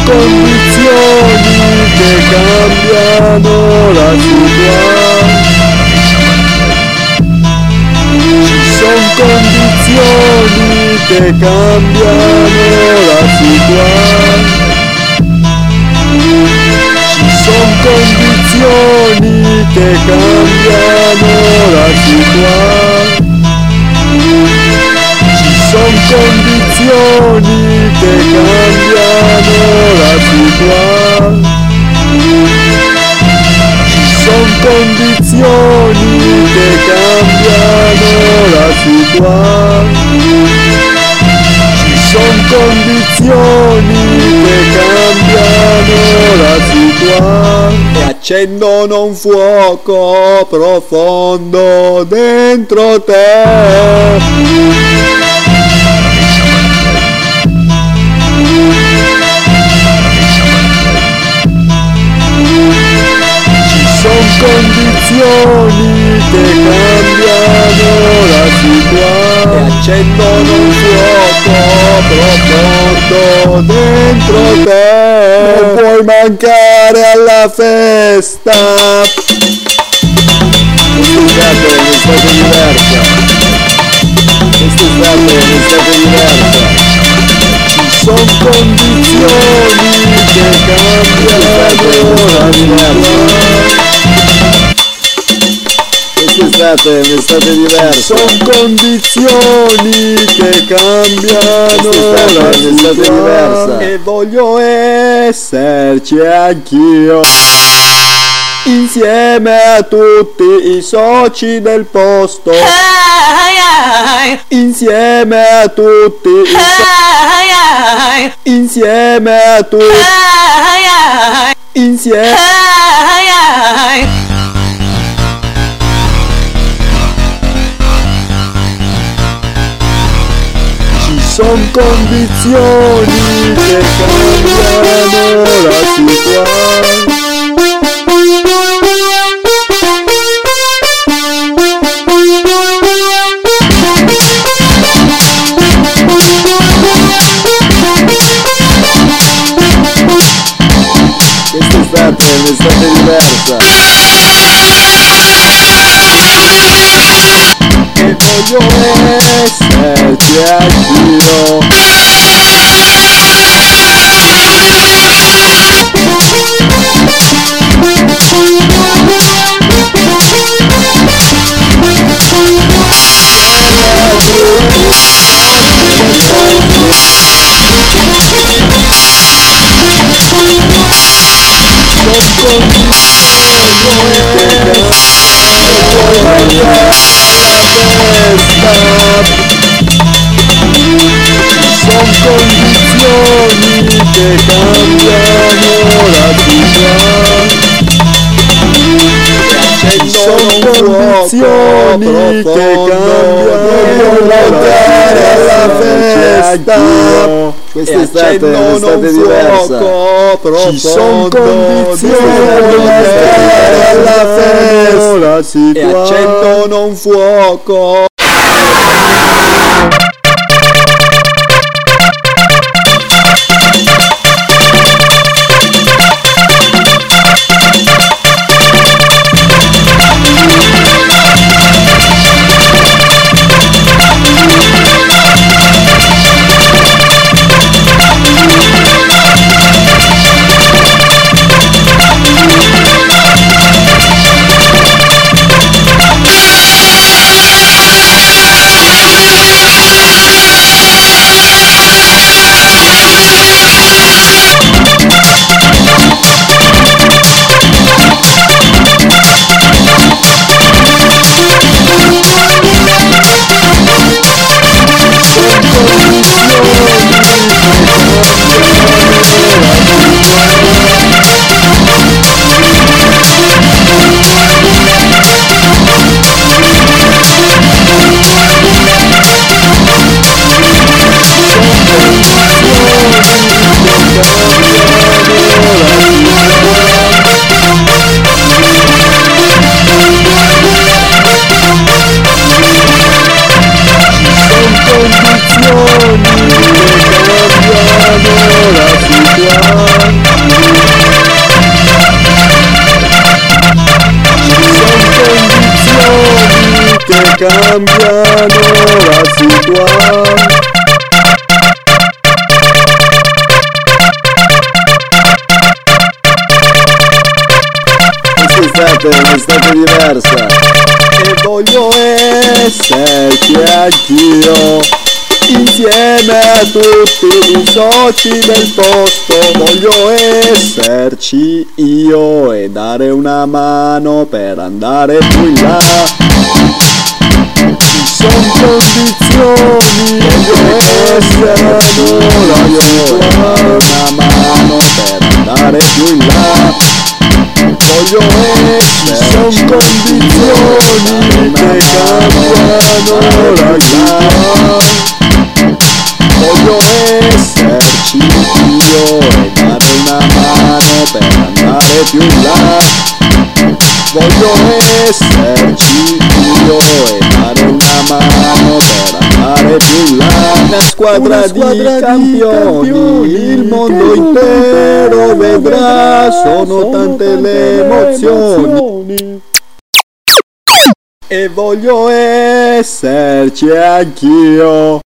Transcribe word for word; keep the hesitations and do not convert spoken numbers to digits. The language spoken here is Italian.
condizioni che cambiano la situazione. Ci sono condizioni che cambiano la situazione. Ci sono condizioni che cambiano la situazione. Ci sono condizioni che cambiano la situazione. Ci sono condizioni che cambiano la situazione. Ci sono condizioni che cambiano la situazione. E accendono un fuoco profondo dentro te. Sono condizioni che cambiano la situazione. E accendono un fuoco profondo dentro te. Non puoi mancare alla festa. Questo è stato un'estate diversa. Questo è stato un'estate diversa. Ci sono condizioni che cambiano la situazione. Quest'estate è un'estate diversa. Sono condizioni che cambiano la situazione. Diversa. E voglio esserci anch'io, insieme a tutti i soci del posto. Insieme a tutti i soci. Insieme a tutti. Insieme. Sono condizioni che cambiano la situazione. Quest'estate è un'estate diversa. E voglio esserci anch'io, sono condizioni che cambiano la situazione. Sono condizioni che cambiano la festa. Quest'estate è un'estate diversa. Ci sono condizioni alla festa. E accendono un fuoco. Quest'estate è un'estate diversa e voglio esserci anch'io, insieme a tutti i soci del posto. Voglio esserci io e dare una mano per andare più in là. Ci sono condizioni, voglio essere voglio dare una mano per andare più in là. Voglio esserci, ci sono condizioni che cambiano la vita. Voglio esserci io e dare una mano per andare più in là. Voglio esserci io e dare una mano per andare più in là. Una squadra, una squadra di, campioni, di campioni, il mondo intero vedrà, sono tante le emozioni. E voglio esserci anch'io.